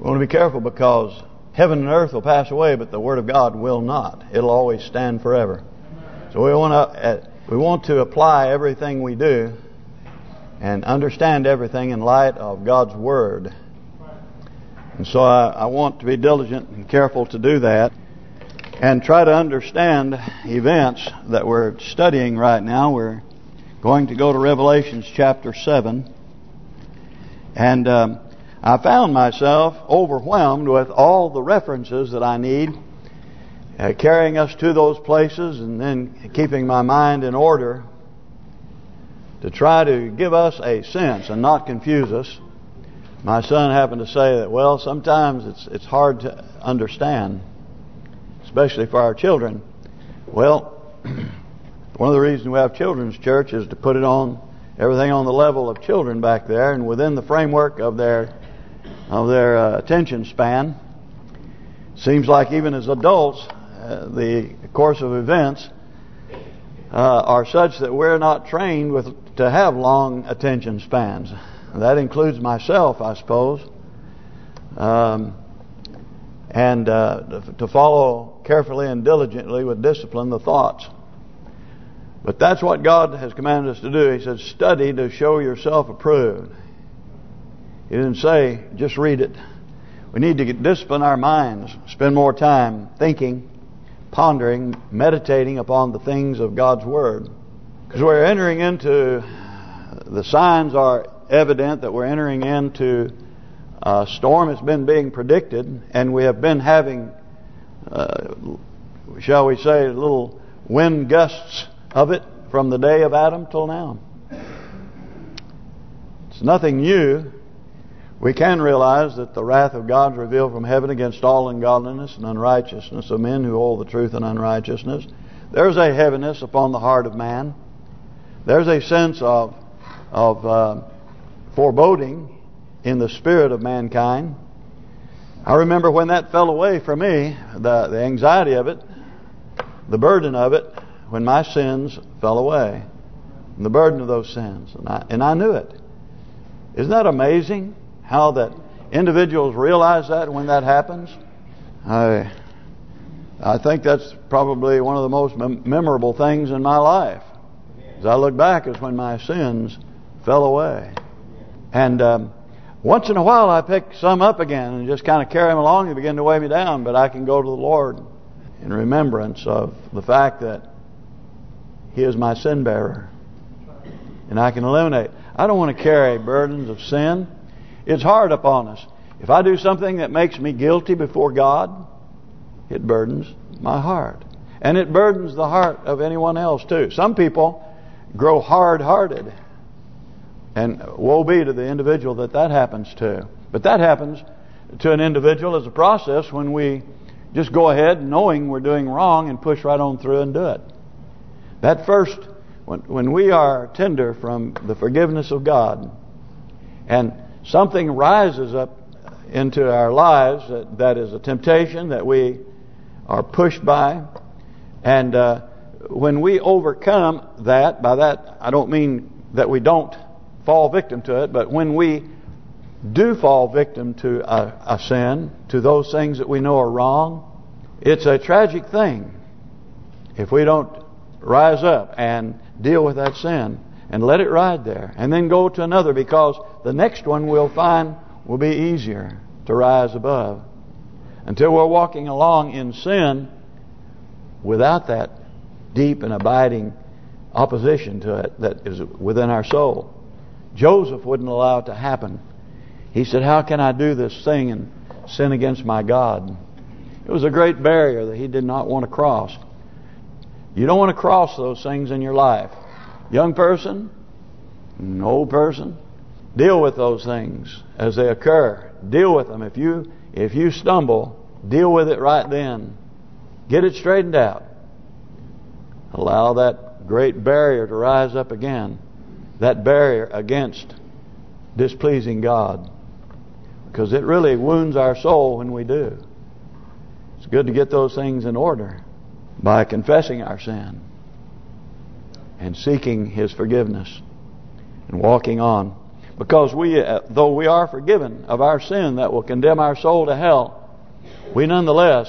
We want to be careful because heaven and earth will pass away, but the Word of God will not. It'll always stand forever. So we want to apply everything we do and understand everything in light of God's Word. And so I want to be diligent and careful to do that and try to understand events that we're studying right now. We're going to go to Revelations chapter 7. And I found myself overwhelmed with all the references that I need, carrying us to those places and then keeping my mind in order to try to give us a sense and not confuse us. My son happened to say that, well, sometimes it's hard to understand, especially for our children. Well, one of the reasons we have children's church is to put everything on the level of children back there and within the framework of their attention span. Seems like even as adults, the course of events are such that we're not trained to have long attention spans. That includes myself, I suppose. And to follow carefully and diligently with discipline the thoughts. But that's what God has commanded us to do. He said, study to show yourself approved. He didn't say, just read it. We need to discipline our minds, spend more time thinking, pondering, meditating upon the things of God's Word. Because we're entering into, the signs are evident that we're entering into a storm has been being predicted, and we have been having, shall we say, little wind gusts of it from the day of Adam till now. It's nothing new. We can realize that the wrath of God is revealed from heaven against all ungodliness and unrighteousness of men who hold the truth in unrighteousness. There's a heaviness upon the heart of man. There's a sense of foreboding in the spirit of mankind. I remember when that fell away from me, the anxiety of it, the burden of it, when my sins fell away, and the burden of those sins, and I knew it. Isn't that amazing? How that individuals realize that when that happens? I think that's probably one of the most memorable things in my life. As I look back, is when my sins fell away. And once in a while I pick some up again and just kind of carry them along and begin to weigh me down. But I can go to the Lord in remembrance of the fact that He is my sin bearer. And I can eliminate. I don't want to carry burdens of sin. It's hard upon us. If I do something that makes me guilty before God, it burdens my heart. And it burdens the heart of anyone else too. Some people grow hard-hearted. And woe be to the individual that happens to. But that happens to an individual as a process when we just go ahead knowing we're doing wrong and push right on through and do it. That first, when we are tender from the forgiveness of God and something rises up into our lives that is a temptation that we are pushed by, and when we overcome that, by that I don't mean that we don't fall victim to it, but when we do fall victim to a sin, to those things that we know are wrong, it's a tragic thing if we don't rise up and deal with that sin and let it ride there and then go to another, because the next one we'll find will be easier to rise above, until we're walking along in sin without that deep and abiding opposition to it that is within our soul. Joseph wouldn't allow it to happen. He said, how can I do this thing and sin against my God? It was a great barrier that he did not want to cross. You don't want to cross those things in your life. Young person, old person, deal with those things as they occur. Deal with them. If you stumble, deal with it right then. Get it straightened out. Allow that great barrier to rise up again. That barrier against displeasing God. Because it really wounds our soul when we do. It's good to get those things in order by confessing our sin and seeking His forgiveness and walking on. Because though we are forgiven of our sin that will condemn our soul to hell, we nonetheless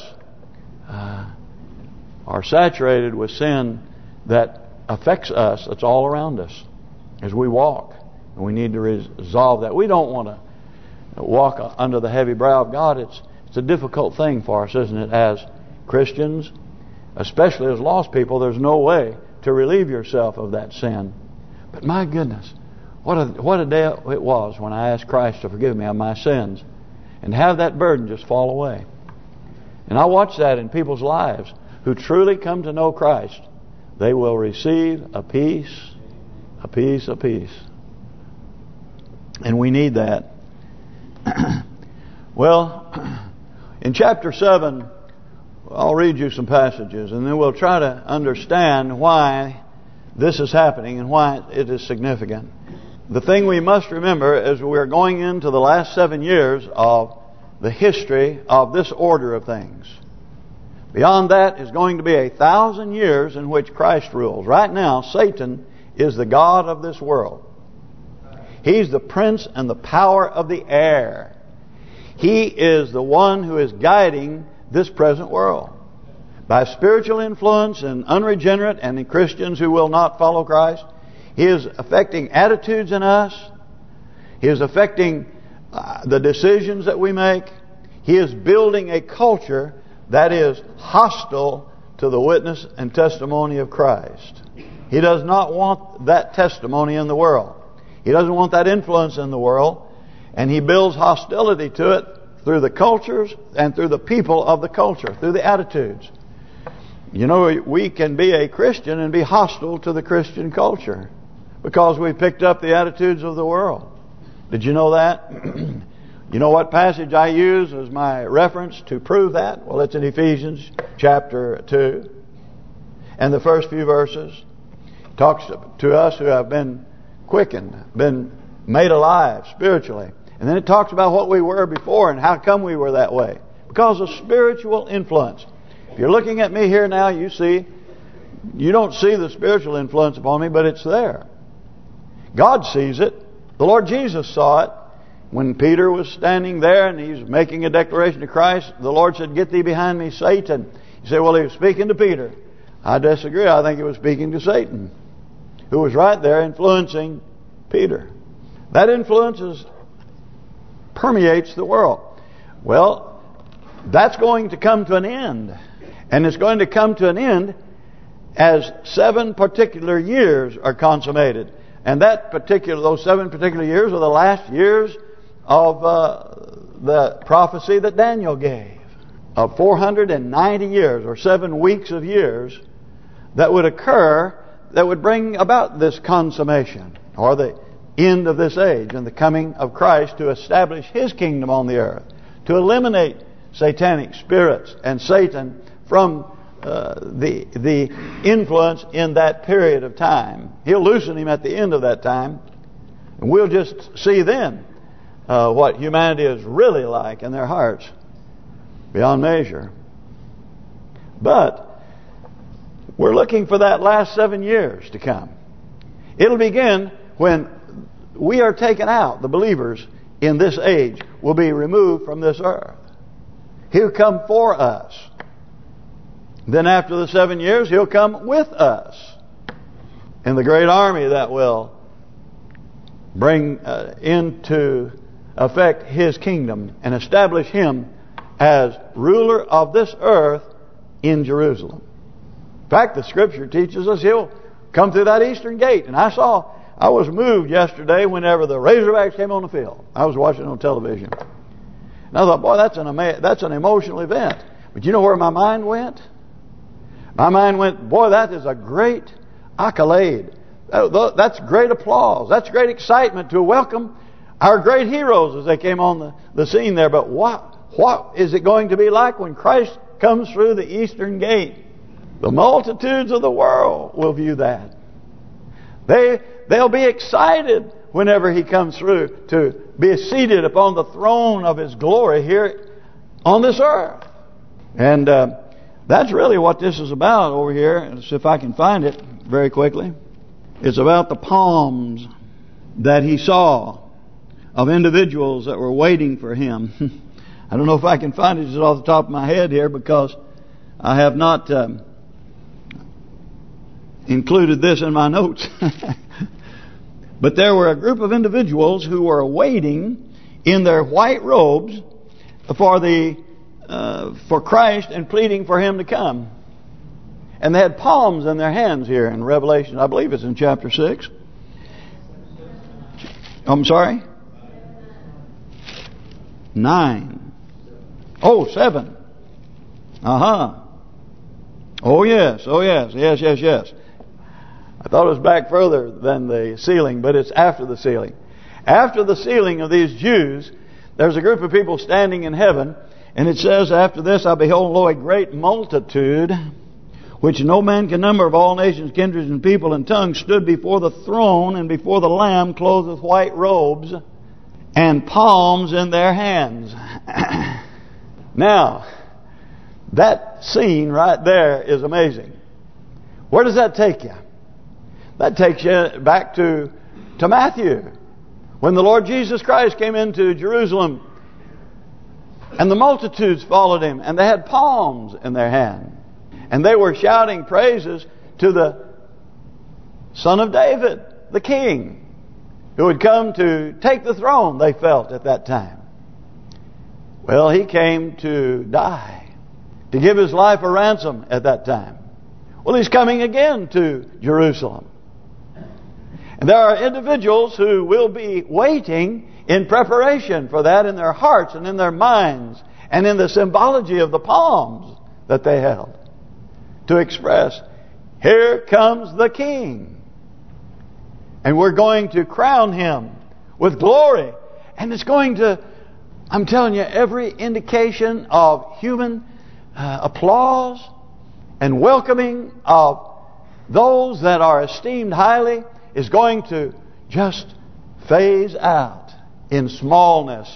are saturated with sin that affects us. It's all around us as we walk. And we need to resolve that. We don't want to walk under the heavy brow of God. It's a difficult thing for us, isn't it? As Christians, especially as lost people, there's no way to relieve yourself of that sin. But my goodness, what a day it was when I asked Christ to forgive me of my sins and have that burden just fall away. And I watch that in people's lives who truly come to know Christ. They will receive a peace. And we need that. Well, in chapter 7, I'll read you some passages, and then we'll try to understand why this is happening and why it is significant. The thing we must remember is we're going into the last 7 years of the history of this order of things. Beyond that is going to be 1,000 years in which Christ rules. Right now, Satan is the god of this world. He's the prince and the power of the air. He is the one who is guiding this present world. By spiritual influence and unregenerate and in Christians who will not follow Christ, he is affecting attitudes in us. He is affecting the decisions that we make. He is building a culture that is hostile to the witness and testimony of Christ. He does not want that testimony in the world. He doesn't want that influence in the world. And he builds hostility to it through the cultures and through the people of the culture, through the attitudes. You know, we can be a Christian and be hostile to the Christian culture because we picked up the attitudes of the world. Did you know that? You know what passage I use as my reference to prove that? Well, it's in Ephesians chapter 2. And the first few verses talks to us who have been quickened, been made alive spiritually. And then it talks about what we were before and how come we were that way. Because of spiritual influence. If you're looking at me here now, you don't see the spiritual influence upon me, but it's there. God sees it. The Lord Jesus saw it. When Peter was standing there and he's making a declaration to Christ, the Lord said, "Get thee behind me, Satan." You say, well, he was speaking to Peter. I disagree. I think he was speaking to Satan, who was right there influencing Peter. That influence permeates the world. Well, that's going to come to an end. And it's going to come to an end as 7 particular years are consummated. And those 7 particular years are the last years of the prophecy that Daniel gave. Of 490 years, or 7 weeks of years, that would occur, that would bring about this consummation, or the end of this age, and the coming of Christ to establish His kingdom on the earth, to eliminate satanic spirits and Satan from the influence in that period of time. He'll loosen him at the end of that time, and we'll just see then what humanity is really like in their hearts beyond measure. But we're looking for that last 7 years to come. It'll begin when we are taken out. The believers in this age will be removed from this earth. He'll come for us. Then after the 7 years, He'll come with us in the great army that will bring into effect His kingdom and establish Him as ruler of this earth in Jerusalem. In fact, the Scripture teaches us He'll come through that eastern gate. And I was moved yesterday whenever the Razorbacks came on the field. I was watching on television. And I thought, boy, that's an emotional event. But you know where my mind went? My mind went, boy, that is a great accolade. That's great applause. That's great excitement to welcome our great heroes as they came on the scene there. But what is it going to be like when Christ comes through the eastern gate? The multitudes of the world will view that. They'll be excited whenever He comes through to be seated upon the throne of His glory here on this earth. And that's really what this is about over here. Let's see if I can find it very quickly. It's about the palms that He saw of individuals that were waiting for him. I don't know if I can find it just off the top of my head here, because I have not included this in my notes. But there were a group of individuals who were waiting in their white robes for Christ and pleading for him to come. And they had palms in their hands here in Revelation. I believe it's in chapter 6. I'm sorry? 9. Oh, 7. Oh, yes. Oh, yes. Yes. I thought it was back further than the sealing, but it's after the sealing. After the sealing of these Jews, there's a group of people standing in heaven, and it says, after this I behold, lo, a great multitude, which no man can number, of all nations, kindreds, and people, and tongues, stood before the throne and before the Lamb, clothed with white robes, and palms in their hands. Now, that scene right there is amazing. Where does that take you? That takes you back to Matthew, when the Lord Jesus Christ came into Jerusalem, and the multitudes followed him, and they had palms in their hand, and they were shouting praises to the Son of David, the King, who had come to take the throne, they felt at that time. Well, he came to die, to give his life a ransom at that time. Well, he's coming again to Jerusalem. And there are individuals who will be waiting in preparation for that in their hearts and in their minds and in the symbology of the palms that they held to express, here comes the King. And we're going to crown him with glory. And it's going to, I'm telling you, every indication of human applause and welcoming of those that are esteemed highly is going to just phase out in smallness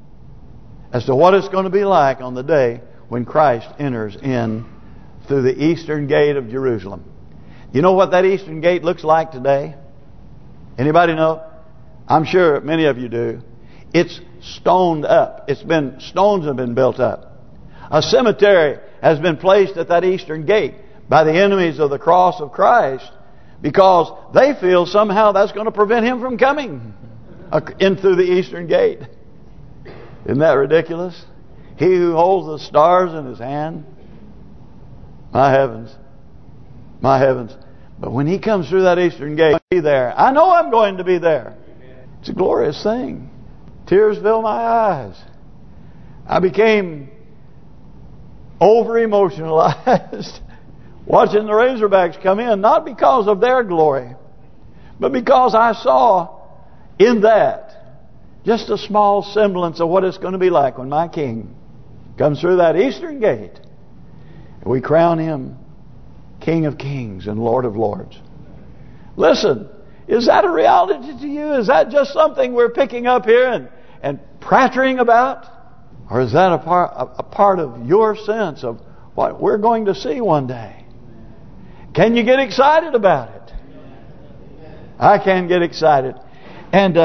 as to what it's going to be like on the day when Christ enters in through the eastern gate of Jerusalem. You know what that eastern gate looks like today? Anybody know? I'm sure many of you do. It's stoned up. Stones have been built up. A cemetery has been placed at that eastern gate by the enemies of the cross of Christ, because they feel somehow that's going to prevent him from coming in through the eastern gate. Isn't that ridiculous? He who holds the stars in his hand. My heavens. My heavens. But when he comes through that eastern gate, I'll be there. I know I'm going to be there. It's a glorious thing. Tears fill my eyes. I became over-emotionalized watching the Razorbacks come in, not because of their glory, but because I saw in that just a small semblance of what it's going to be like when my King comes through that eastern gate. And we crown him King of Kings and Lord of Lords. Listen, is that a reality to you? Is that just something we're picking up here and prattling about? Or is that a part of your sense of what we're going to see one day? Can you get excited about it? I can get excited. And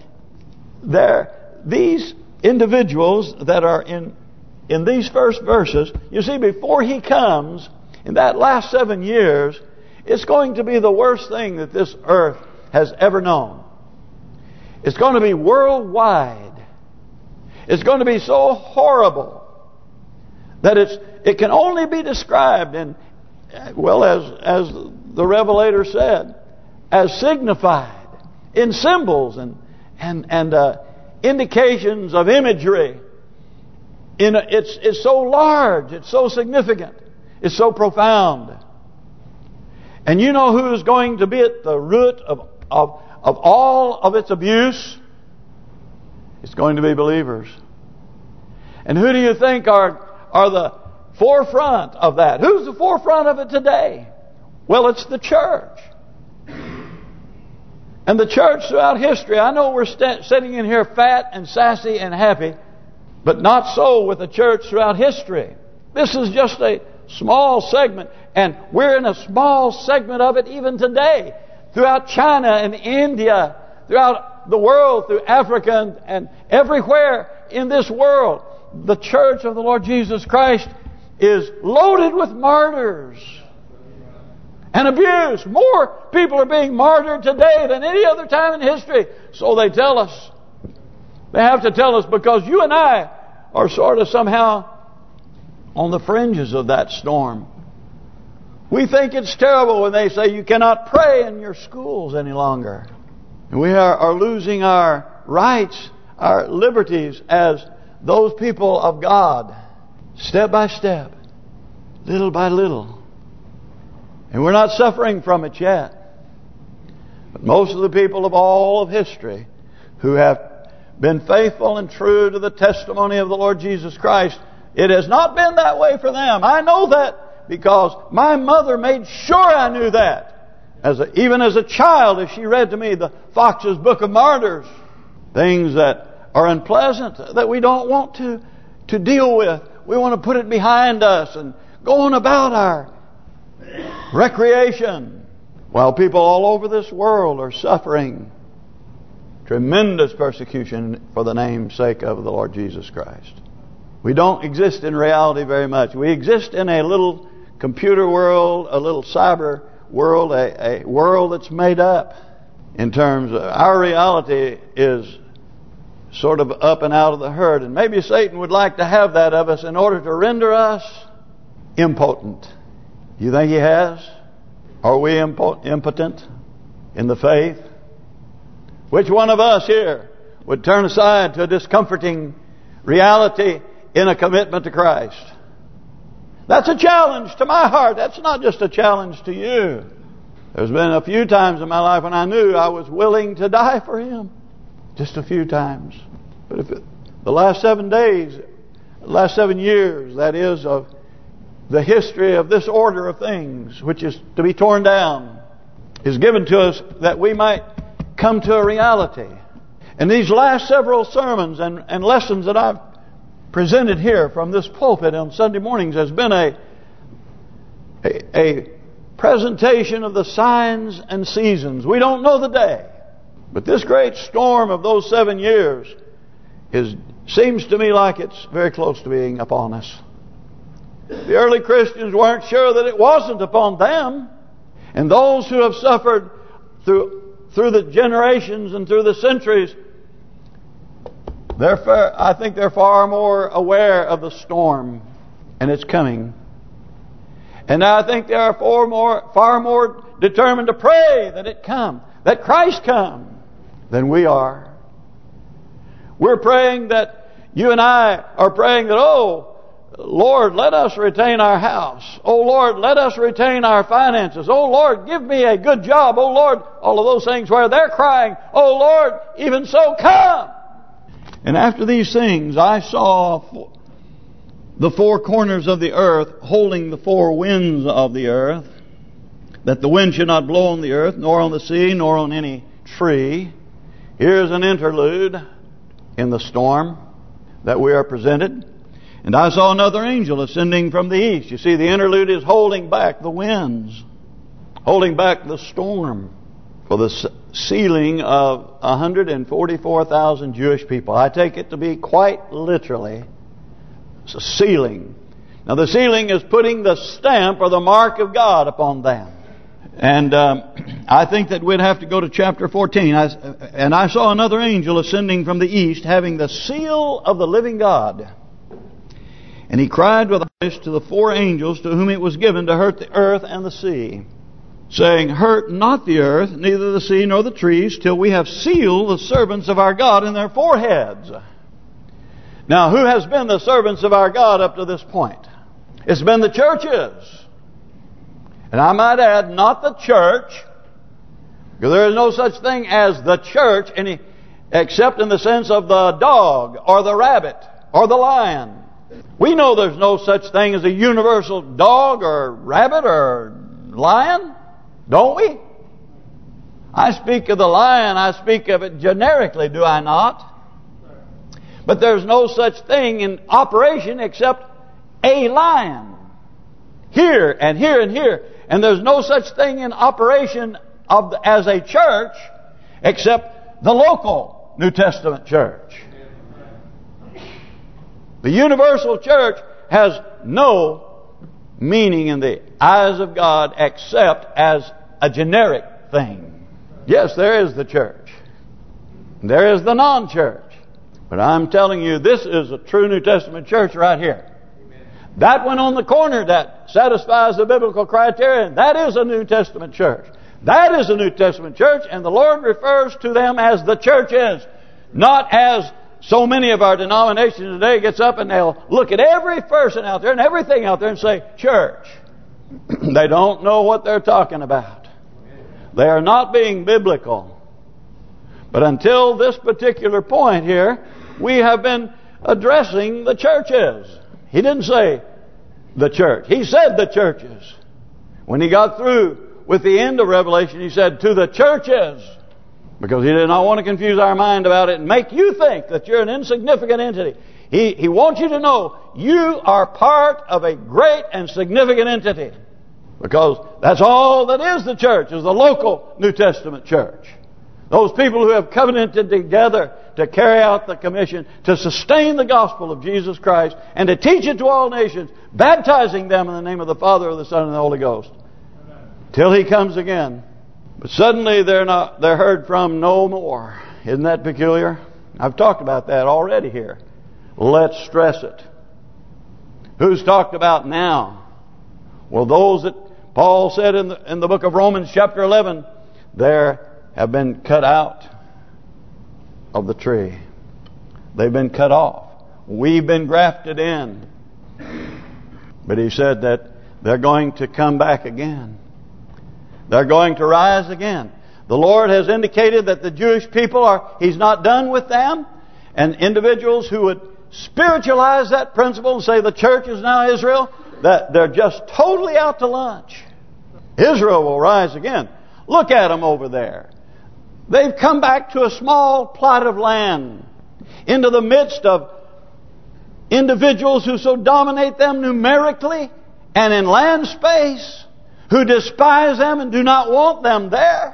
these individuals that are in these first verses, you see, before he comes, in that last 7 years, it's going to be the worst thing that this earth has ever known. It's going to be worldwide. It's going to be so horrible that it can only be described in, well, as the Revelator said, as signified in symbols and indications of imagery. It's so large, it's so significant, it's so profound. And you know who is going to be at the root of all of its abuse? It's going to be believers. And who do you think are the forefront of that? Who's the forefront of it today? Well, it's the church. And the church throughout history, I know we're sitting in here fat and sassy and happy, but not so with the church throughout history. This is just a small segment, and we're in a small segment of it even today. Throughout China and India, throughout throughout the world, through Africa and everywhere in this world, the church of the Lord Jesus Christ is loaded with martyrs and abuse. More people are being martyred today than any other time in history. So they tell us. They have to tell us, because you and I are sort of somehow on the fringes of that storm. We think it's terrible when they say you cannot pray in your schools any longer. And we are losing our rights, our liberties as those people of God, step by step, little by little. And we're not suffering from it yet. But most of the people of all of history who have been faithful and true to the testimony of the Lord Jesus Christ, it has not been that way for them. I know that because my mother made sure I knew that. Even as a child, as she read to me the Fox's Book of Martyrs, things that are unpleasant, that we don't want to deal with. We want to put it behind us and go on about our recreation, while people all over this world are suffering tremendous persecution for the name's sake of the Lord Jesus Christ. We don't exist in reality very much. We exist in a little computer world, a little cyber world, a world that's made up in terms of our reality is sort of up and out of the herd. And maybe Satan would like to have that of us in order to render us impotent. You think he has? Are we impotent in the faith? Which one of us here would turn aside to a discomforting reality in a commitment to Christ? That's a challenge to my heart. That's not just a challenge to you. There's been a few times in my life when I knew I was willing to die for Him. Just a few times. But if the last 7 days, the last 7 years, that is, of the history of this order of things, which is to be torn down, is given to us that we might come to a reality. And these last several sermons and lessons that I've presented here from this pulpit on Sunday mornings has been a presentation of the signs and seasons. We don't know the day, but this great storm of those 7 years seems to me like it's very close to being upon us. The early Christians weren't sure that it wasn't upon them, and those who have suffered through the generations and through the centuries, I think they're far more aware of the storm and its coming. And I think they are far more determined to pray that it come, that Christ come, than we are. We're praying that, you and I are praying that, oh, Lord, let us retain our house. Oh, Lord, let us retain our finances. Oh, Lord, give me a good job. Oh, Lord, all of those things where they're crying, oh, Lord, even so, come. And after these things, I saw the four corners of the earth holding the four winds of the earth, that the wind should not blow on the earth, nor on the sea, nor on any tree. Here's an interlude in the storm that we are presented. And I saw another angel ascending from the east. You see, the interlude is holding back the winds, holding back the storm for the sealing of 144,000 Jewish people. I take it to be quite literally a sealing. Now the sealing is putting the stamp or the mark of God upon them. And I think that we'd have to go to chapter 14. And I saw another angel ascending from the east, having the seal of the living God. And he cried with a voice to the four angels to whom it was given to hurt the earth and the sea, saying, hurt not the earth, neither the sea nor the trees, till we have sealed the servants of our God in their foreheads. Now, who has been the servants of our God up to this point? It's been the churches. And I might add, not the church, because there is no such thing as the church, except in the sense of the dog or the rabbit or the lion. We know there's no such thing as a universal dog or rabbit or lion, don't we? I speak of the lion, I speak of it generically, do I not? But there's no such thing in operation except a lion. Here and here and here. And there's no such thing in operation as a church except the local New Testament church. The universal church has no meaning in the eyes of God except as a generic thing. Yes, there is the church. There is the non-church. But I'm telling you, this is a true New Testament church right here. That one on the corner that satisfies the biblical criterion, that is a New Testament church. That is a New Testament church, and the Lord refers to them as the churches, not as so many of our denominations today gets up and they'll look at every person out there and everything out there and say, church. They don't know what they're talking about. They are not being biblical. But until this particular point here, we have been addressing the churches. He didn't say the church. He said the churches. When he got through with the end of Revelation, he said to the churches. Because he did not want to confuse our mind about it and make you think that you're an insignificant entity. He wants you to know you are part of a great and significant entity. Because that's all that is the church, is the local New Testament church. Those people who have covenanted together to carry out the commission, to sustain the gospel of Jesus Christ, and to teach it to all nations, baptizing them in the name of the Father, of the Son, and the Holy Ghost. Till He comes again. But suddenly they're heard from no more. Isn't that peculiar? I've talked about that already here. Let's stress it. Who's talked about now? Well, those that Paul said in the book of Romans chapter 11, there have been cut out of the tree. They've been cut off. We've been grafted in. But he said that they're going to come back again. They're going to rise again. The Lord has indicated that the Jewish people He's not done with them. And individuals who would spiritualize that principle and say the church is now Israel, that they're just totally out to lunch. Israel will rise again. Look at them over there. They've come back to a small plot of land into the midst of individuals who so dominate them numerically and in land space, who despise them and do not want them there.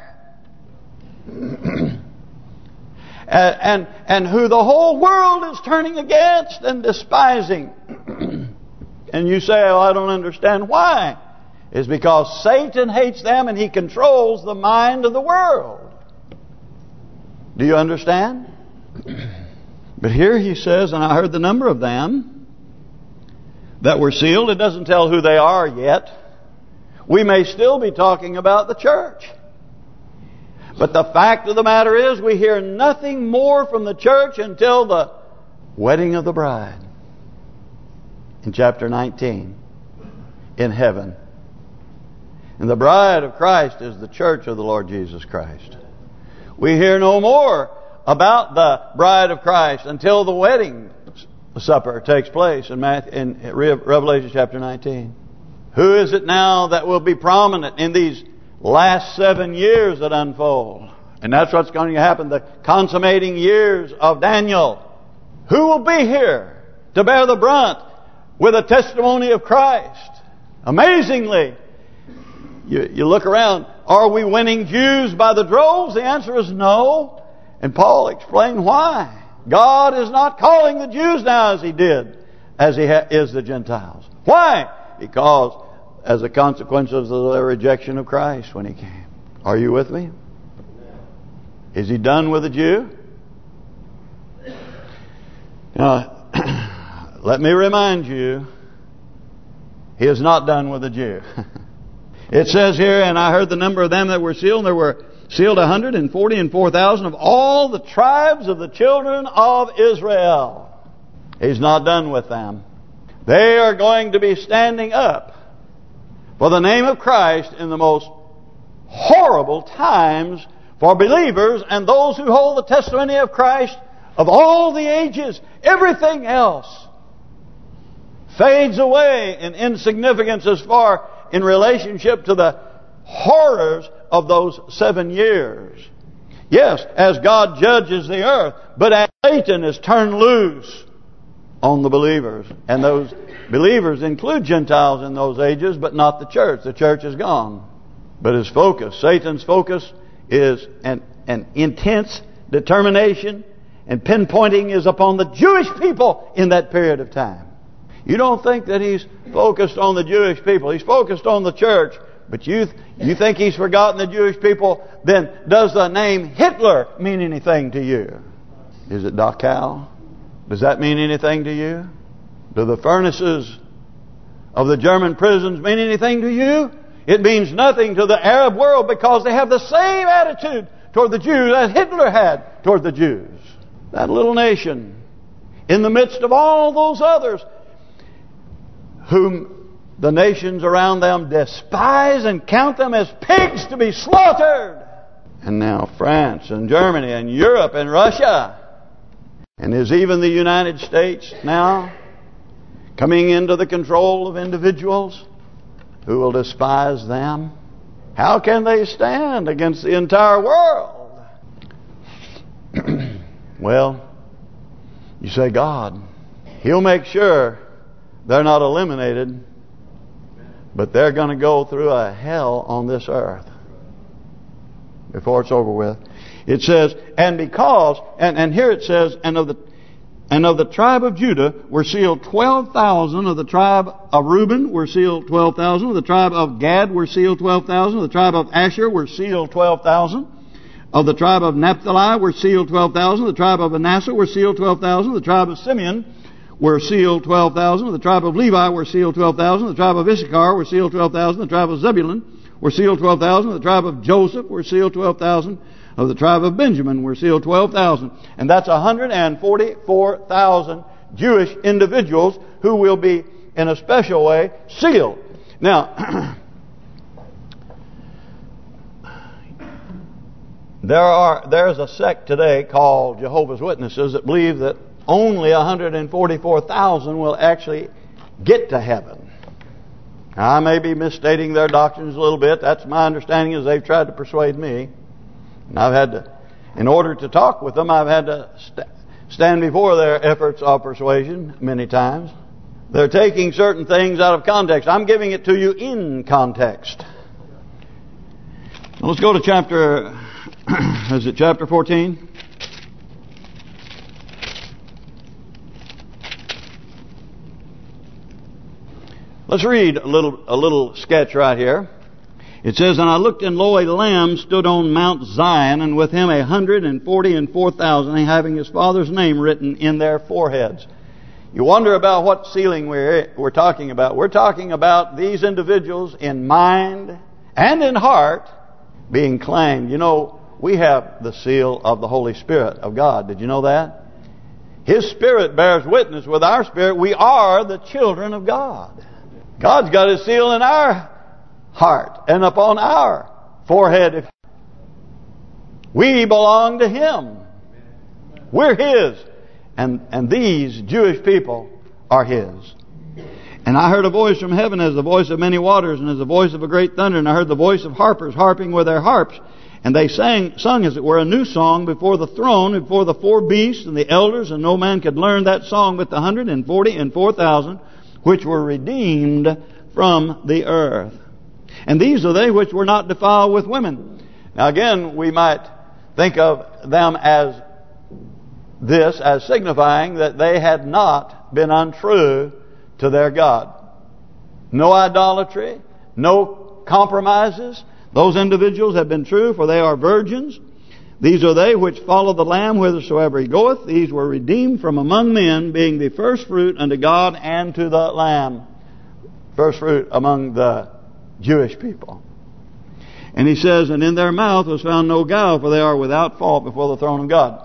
and who the whole world is turning against and despising. And you say, oh, I don't understand why. It's because Satan hates them and he controls the mind of the world. Do you understand? But here he says, and I heard the number of them that were sealed. It doesn't tell who they are yet. We may still be talking about the church. But the fact of the matter is, we hear nothing more from the church until the wedding of the bride. In chapter 19. In heaven. And the bride of Christ is the church of the Lord Jesus Christ. We hear no more about the bride of Christ until the wedding supper takes place in Revelation chapter 19. Who is it now that will be prominent in these last 7 years that unfold? And that's what's going to happen, the consummating years of Daniel. Who will be here to bear the brunt with a testimony of Christ? Amazingly, you look around, are we winning Jews by the droves? The answer is no. And Paul explained why. God is not calling the Jews now as He did, as He is the Gentiles. Why? Because as a consequence of the rejection of Christ when He came. Are you with me? Is He done with the Jew? Now, let me remind you, He is not done with the Jew. It says here, and I heard the number of them that were sealed, and there were sealed 144,000 of all the tribes of the children of Israel. He's not done with them. They are going to be standing up for the name of Christ in the most horrible times for believers and those who hold the testimony of Christ of all the ages. Everything else fades away in insignificance as far in relationship to the horrors of those 7 years. Yes, as God judges the earth, but as Satan is turned loose on the believers. And those believers include Gentiles in those ages, but not the church. The church is gone. But his focus, Satan's focus, is an intense determination and pinpointing is upon the Jewish people in that period of time. You don't think that He's focused on the Jewish people. He's focused on the church. But you think He's forgotten the Jewish people. Then does the name Hitler mean anything to you? Is it Dachau? Does that mean anything to you? Do the furnaces of the German prisons mean anything to you? It means nothing to the Arab world because they have the same attitude toward the Jews as Hitler had toward the Jews. That little nation, in the midst of all those others, whom the nations around them despise and count them as pigs to be slaughtered. And now France and Germany and Europe and Russia, and is even the United States now coming into the control of individuals who will despise them. How can they stand against the entire world? Well, you say God, He'll make sure they're not eliminated, but they're going to go through a hell on this earth before it's over with. It says, and because, and here it says, and of the tribe of Judah were sealed 12,000. Of the tribe of Reuben were sealed 12,000. Of the tribe of Gad were sealed 12,000. Of the tribe of Asher were sealed 12,000. Of the tribe of Naphtali were sealed 12,000. Of the tribe of Manasseh were sealed 12,000. Of the tribe of Simeon were sealed 12,000. Of the tribe of Levi were sealed 12,000. Of the tribe of Issachar were sealed 12,000. Of the tribe of Zebulun were sealed 12,000. Of the tribe of Joseph were sealed 12,000. Of the tribe of Benjamin were sealed 12,000. And that's 144,000 Jewish individuals who will be, in a special way, sealed. Now, there's a sect today called Jehovah's Witnesses that believe that only 144,000 will actually get to heaven. Now, I may be misstating their doctrines a little bit. That's my understanding, as they've tried to persuade me. And I've had to, in order to talk with them, I've had to stand before their efforts of persuasion many times. They're taking certain things out of context. I'm giving it to you in context. Now let's go to chapter, is it chapter 14? Let's read a little sketch right here. It says, and I looked, and lo, a Lamb stood on Mount Zion, and with him 144,000, having his Father's name written in their foreheads. You wonder about what sealing we're talking about. We're talking about these individuals in mind and in heart being claimed. You know, we have the seal of the Holy Spirit of God. Did you know that? His Spirit bears witness with our spirit. We are the children of God. God's got His seal in our heart and upon our forehead. We belong to Him. We're His. And these Jewish people are His. And I heard a voice from heaven as the voice of many waters and as the voice of a great thunder. And I heard the voice of harpers harping with their harps. And they sung as it were a new song before the throne, and before the four beasts and the elders. And no man could learn that song but the 144,000 which were redeemed from the earth. And these are they which were not defiled with women. Now again, we might think of them as this, as signifying that they had not been untrue to their God. No idolatry, no compromises. Those individuals have been true, for they are virgins. These are they which follow the Lamb whithersoever He goeth. These were redeemed from among men, being the first fruit unto God and to the Lamb. First fruit among the Jewish people. And he says, and in their mouth was found no guile, for they are without fault before the throne of God.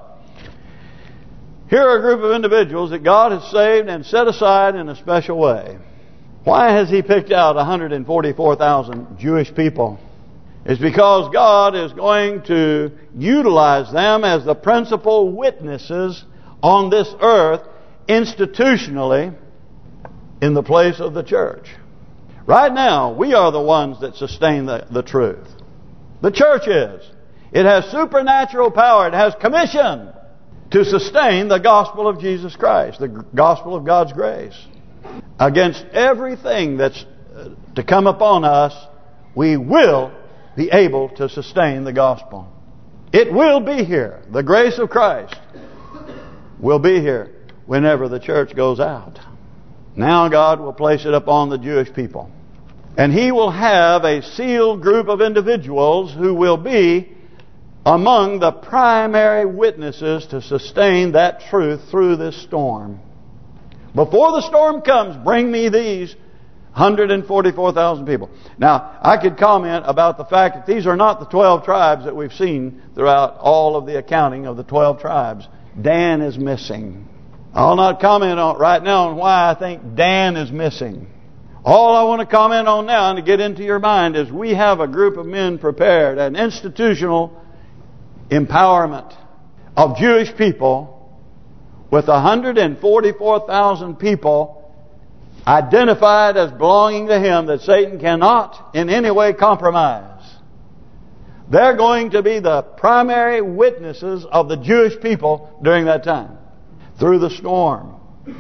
Here are a group of individuals that God has saved and set aside in a special way. Why has He picked out 144,000 Jewish people? It's because God is going to utilize them as the principal witnesses on this earth institutionally in the place of the church. Right now, we are the ones that sustain the truth. The church is. It has supernatural power. It has commission to sustain the gospel of Jesus Christ, the gospel of God's grace. Against everything that's to come upon us, we will be able to sustain the gospel. It will be here. The grace of Christ will be here whenever the church goes out. Now God will place it upon the Jewish people. And He will have a sealed group of individuals who will be among the primary witnesses to sustain that truth through this storm. Before the storm comes, bring me these 144,000 people. Now, I could comment about the fact that these are not the 12 tribes that we've seen throughout all of the accounting of the 12 tribes. Dan is missing. I'll not comment on right now on why I think Dan is missing. All I want to comment on now and to get into your mind is we have a group of men prepared, an institutional empowerment of Jewish people with 144,000 people identified as belonging to Him that Satan cannot in any way compromise. They're going to be the primary witnesses of the Jewish people during that time, through the storm.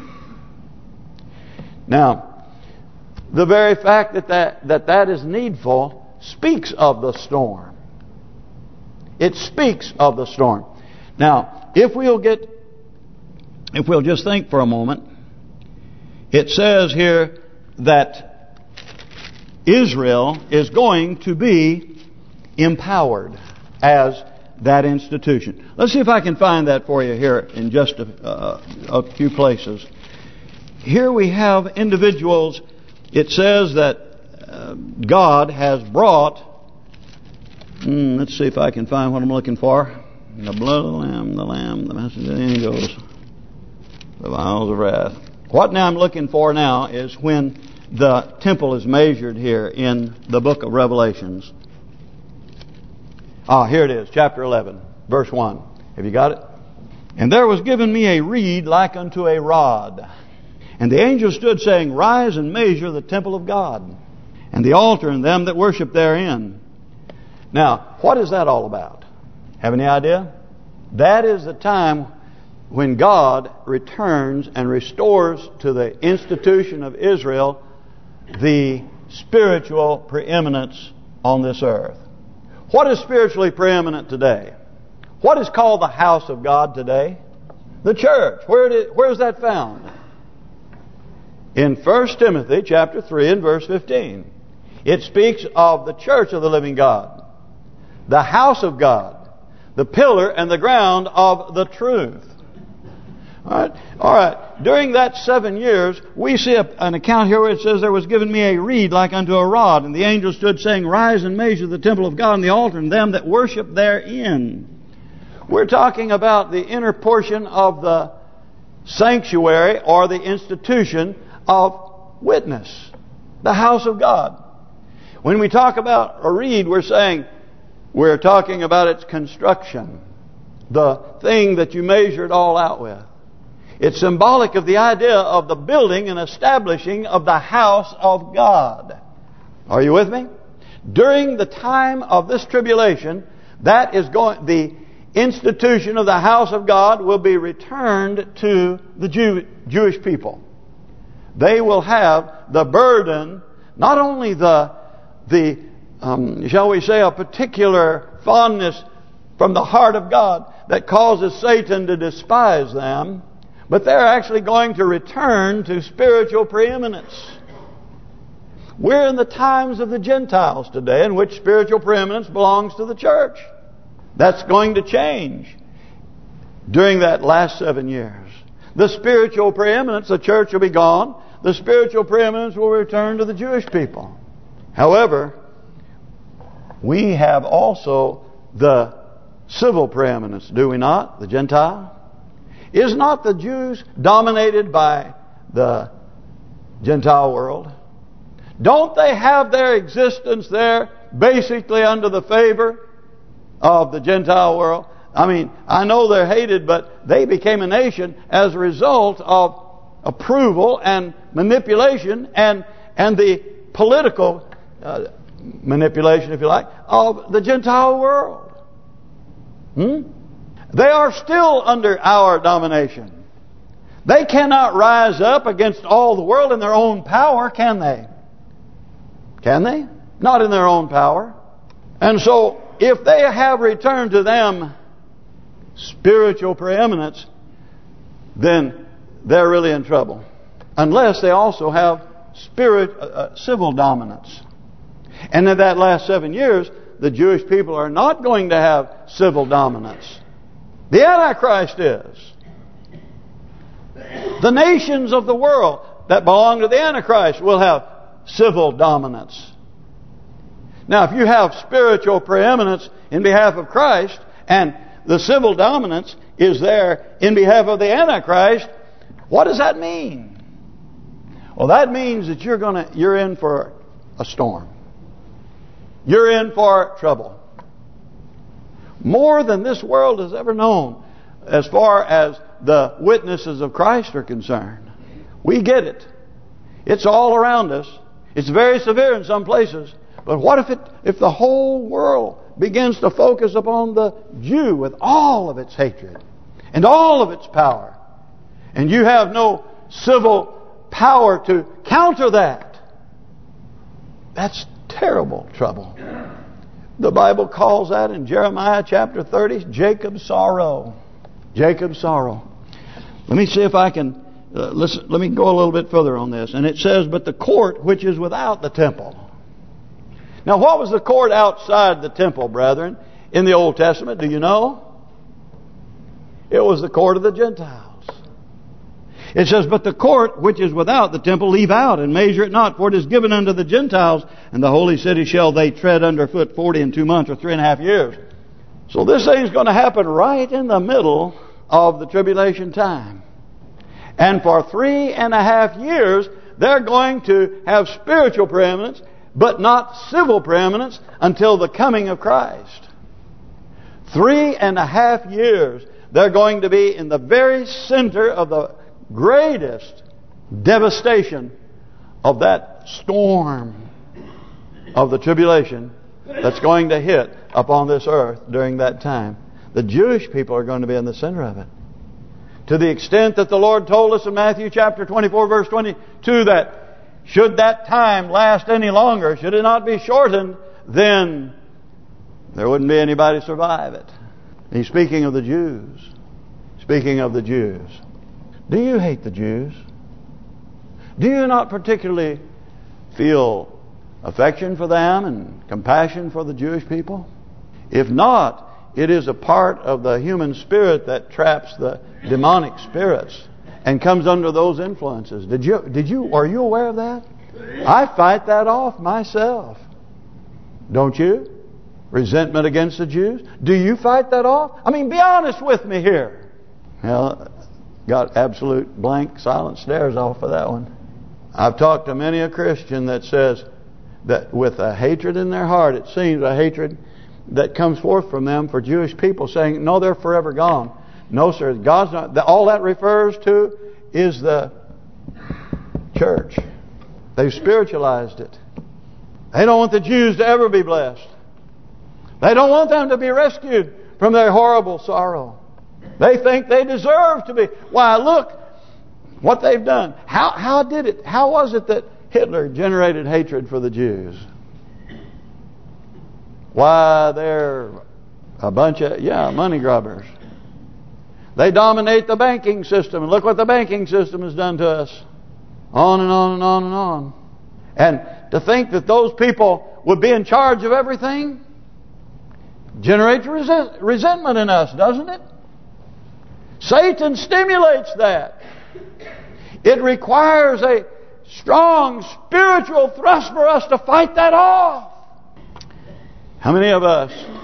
Now, the very fact that is needful speaks of the storm. It speaks of the storm. Now, if we'll just think for a moment, it says here that Israel is going to be empowered as that institution. Let's see if I can find that for you here in just a few places. Here we have individuals. It says that God has brought, let's see if I can find what I'm looking for. The blood of the Lamb, the message of the angels, the vials of wrath. What now I'm looking for now is when the temple is measured here in the book of Revelations. Here it is, chapter 11, verse 1. Have you got it? And there was given me a reed like unto a rod. And the angel stood saying, Rise and measure the temple of God, and the altar and them that worship therein. Now, what is that all about? Have any idea? That is the time when God returns and restores to the institution of Israel the spiritual preeminence on this earth. What is spiritually preeminent today? What is called the house of God today? The church. Where is that found? In 1 Timothy chapter 3 and verse 15. It speaks of the church of the living God. The house of God. The pillar and the ground of the truth. All right. During that 7 years, we see an account here where it says, There was given me a reed like unto a rod, and the angel stood saying, Rise and measure the temple of God and the altar and them that worship therein. We're talking about the inner portion of the sanctuary or the institution of witness, the house of God. When we talk about a reed, we're talking about its construction, the thing that you measure it all out with. It's symbolic of the idea of the building and establishing of the house of God. Are you with me? During the time of this tribulation, the institution of the house of God will be returned to the Jewish people. They will have the burden, not only shall we say, a particular fondness from the heart of God that causes Satan to despise them, but they're actually going to return to spiritual preeminence. We're in the times of the Gentiles today, in which spiritual preeminence belongs to the church. That's going to change during that last 7 years. The spiritual preeminence, the church will be gone. The spiritual preeminence will return to the Jewish people. However, we have also the civil preeminence, do we not? The Gentile. Is not the Jews dominated by the Gentile world? Don't they have their existence there basically under the favor of the Gentile world? I mean, I know they're hated, but they became a nation as a result of approval and manipulation and the political manipulation, if you like, of the Gentile world. They are still under our domination. They cannot rise up against all the world in their own power, can they? Can they? Not in their own power. And so, if they have returned to them spiritual preeminence, then they're really in trouble. Unless they also have civil dominance. And in that last 7 years, the Jewish people are not going to have civil dominance. The Antichrist is. The nations of the world that belong to the Antichrist will have civil dominance. Now, if you have spiritual preeminence in behalf of Christ, and the civil dominance is there in behalf of the Antichrist, what does that mean? Well, that means that you're in for a storm. You're in for trouble. More than this world has ever known as far as the witnesses of Christ are concerned. We get it. It's all around us. It's very severe in some places. But what if the whole world begins to focus upon the Jew with all of its hatred and all of its power, and you have no civil power to counter that? That's terrible trouble. The Bible calls that in Jeremiah chapter 30, Jacob's sorrow. Jacob's sorrow. Let me see if I can listen. Let me go a little bit further on this. And it says, but the court which is without the temple. Now, what was the court outside the temple, brethren, in the Old Testament? Do you know? It was the court of the Gentiles. It says, but the court which is without the temple leave out, and measure it not, for it is given unto the Gentiles, and the holy city shall they tread under foot 42 months, or 3.5 years. So this thing's going to happen right in the middle of the tribulation time. And for 3.5 years, they're going to have spiritual preeminence, but not civil preeminence until the coming of Christ. 3.5 years, they're going to be in the very center of the greatest devastation of that storm of the tribulation that's going to hit upon this earth during that time. The Jewish people are going to be in the center of it. To the extent that the Lord told us in Matthew chapter 24 verse 22 that should that time last any longer, should it not be shortened, then there wouldn't be anybody survive it. He's speaking of the Jews. Speaking of the Jews. Do you hate the Jews? Do you not particularly feel affection for them and compassion for the Jewish people? If not, it is a part of the human spirit that traps the demonic spirits and comes under those influences. Are you aware of that? I fight that off myself. Don't you? Resentment against the Jews. Do you fight that off? I mean, be honest with me here. Well, got absolute blank, silent stares off of that one. I've talked to many a Christian that says that with a hatred in their heart, it seems a hatred that comes forth from them for Jewish people, saying, no, they're forever gone. No, sir, God's not. All that refers to is the church. They've spiritualized it. They don't want the Jews to ever be blessed. They don't want them to be rescued from their horrible sorrow. They think they deserve to be. Why, look what they've done. How was it that Hitler generated hatred for the Jews? Why, they're a bunch of, money grubbers. They dominate the banking system. And look what the banking system has done to us. On and on and on and on. And to think that those people would be in charge of everything generates resentment in us, doesn't it? Satan stimulates that. It requires a strong spiritual thrust for us to fight that off. How many of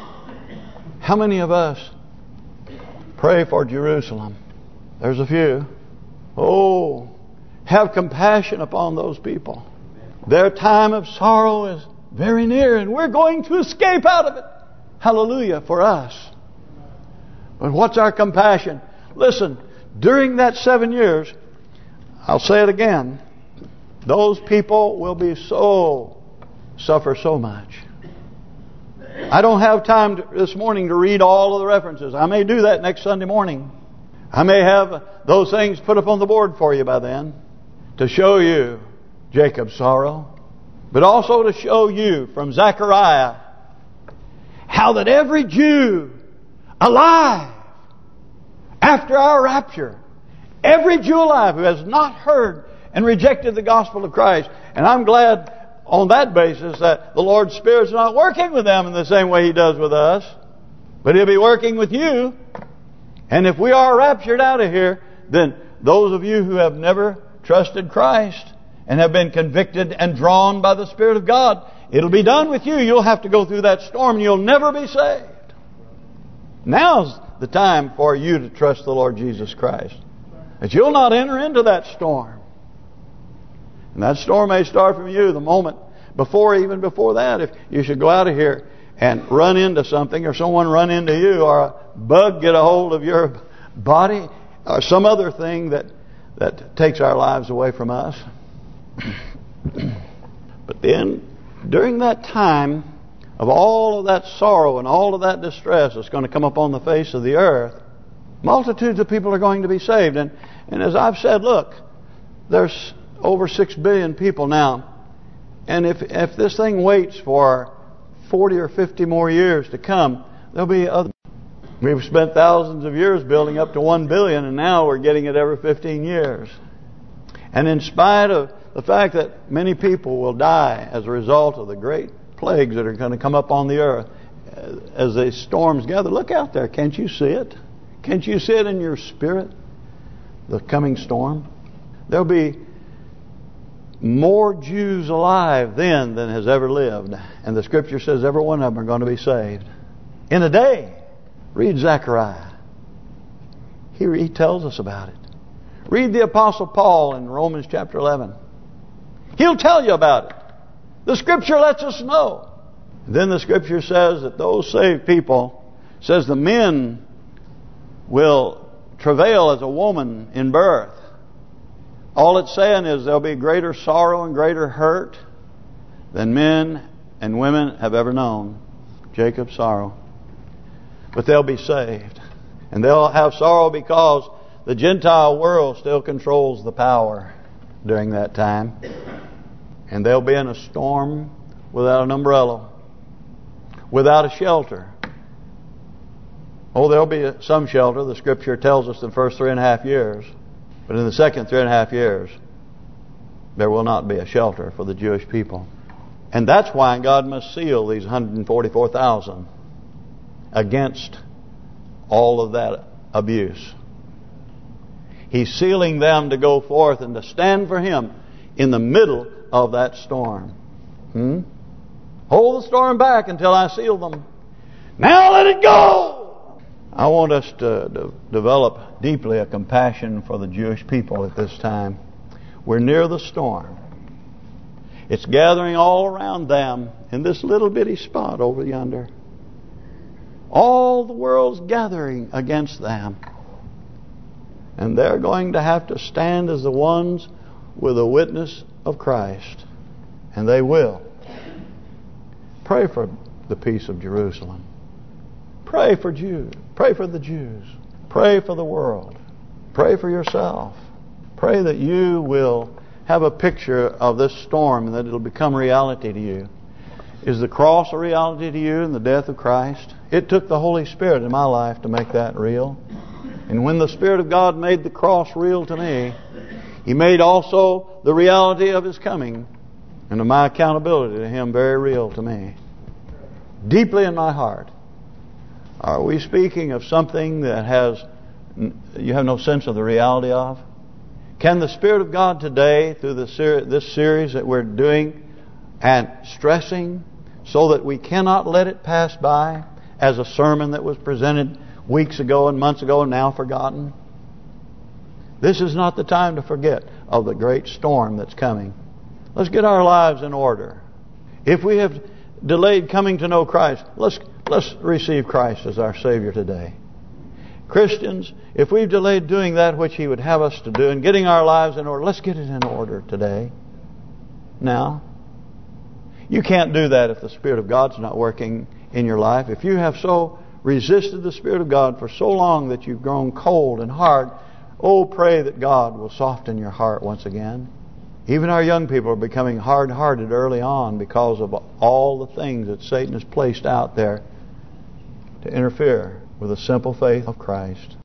us pray for Jerusalem? There's a few. Oh, have compassion upon those people. Their time of sorrow is very near, and we're going to escape out of it. Hallelujah for us. But what's our compassion? Listen, during that 7 years, I'll say it again, those people will be suffer so much. I don't have time this morning to read all of the references. I may do that next Sunday morning. I may have those things put up on the board for you by then to show you Jacob's sorrow, but also to show you from Zechariah how that every Jew alive after our rapture, every Jew alive who has not heard and rejected the gospel of Christ, and I'm glad on that basis that the Lord's Spirit's not working with them in the same way He does with us, but He'll be working with you. And if we are raptured out of here, then those of you who have never trusted Christ and have been convicted and drawn by the Spirit of God, it'll be done with you. You'll have to go through that storm and you'll never be saved. Now's the time for you to trust the Lord Jesus Christ, that you'll not enter into that storm. And that storm may start from you the moment before, even before that. If you should go out of here and run into something, or someone run into you, or a bug get a hold of your body, or some other thing that takes our lives away from us. But then, during that time of all of that sorrow and all of that distress that's going to come upon the face of the earth, multitudes of people are going to be saved. And as I've said, look, there's over 6 billion people now. And if this thing waits for 40 or 50 more years to come, there'll be other. We've spent thousands of years building up to 1 billion, and now we're getting it every 15 years. And in spite of the fact that many people will die as a result of the great plagues that are going to come up on the earth as the storms gather, look out there. Can't you see it? Can't you see it in your spirit? The coming storm. There'll be more Jews alive then than has ever lived. And the Scripture says every one of them are going to be saved. In a day. Read Zechariah. He tells us about it. Read the Apostle Paul in Romans chapter 11. He'll tell you about it. The Scripture lets us know. Then the Scripture says that those saved people, says the men will travail as a woman in birth. All it's saying is there'll be greater sorrow and greater hurt than men and women have ever known. Jacob's sorrow. But they'll be saved. And they'll have sorrow because the Gentile world still controls the power during that time. And they'll be in a storm without an umbrella, without a shelter. Oh, there'll be some shelter. The Scripture tells us the first 3.5 years. But in the second 3.5 years, there will not be a shelter for the Jewish people. And that's why God must seal these 144,000 against all of that abuse. He's sealing them to go forth and to stand for Him in the middle of that storm. Hold the storm back until I seal them. Now let it go! I want us to develop deeply a compassion for the Jewish people at this time. We're near the storm. It's gathering all around them in this little bitty spot over yonder. All the world's gathering against them. And they're going to have to stand as the ones with a witness of Christ. And they will. Pray for the peace of Jerusalem. Pray for Jews. Pray for the Jews. Pray for the world. Pray for yourself. Pray that you will have a picture of this storm and that it'll become reality to you. Is the cross a reality to you and the death of Christ? It took the Holy Spirit in my life to make that real. And when the Spirit of God made the cross real to me, He made also the reality of His coming and of my accountability to Him very real to me. Deeply in my heart. Are we speaking of something that you have no sense of the reality of? Can the Spirit of God today, through this series that we're doing and stressing, so that we cannot let it pass by as a sermon that was presented weeks ago and months ago and now forgotten? This is not the time to forget of the great storm that's coming. Let's get our lives in order. If we have delayed coming to know Christ, let's receive Christ as our Savior today. Christians, if we've delayed doing that which He would have us to do and getting our lives in order, let's get it in order today. Now, you can't do that if the Spirit of God's not working in your life. If you have so resisted the Spirit of God for so long that you've grown cold and hard, oh, pray that God will soften your heart once again. Even our young people are becoming hard-hearted early on because of all the things that Satan has placed out there to interfere with the simple faith of Christ.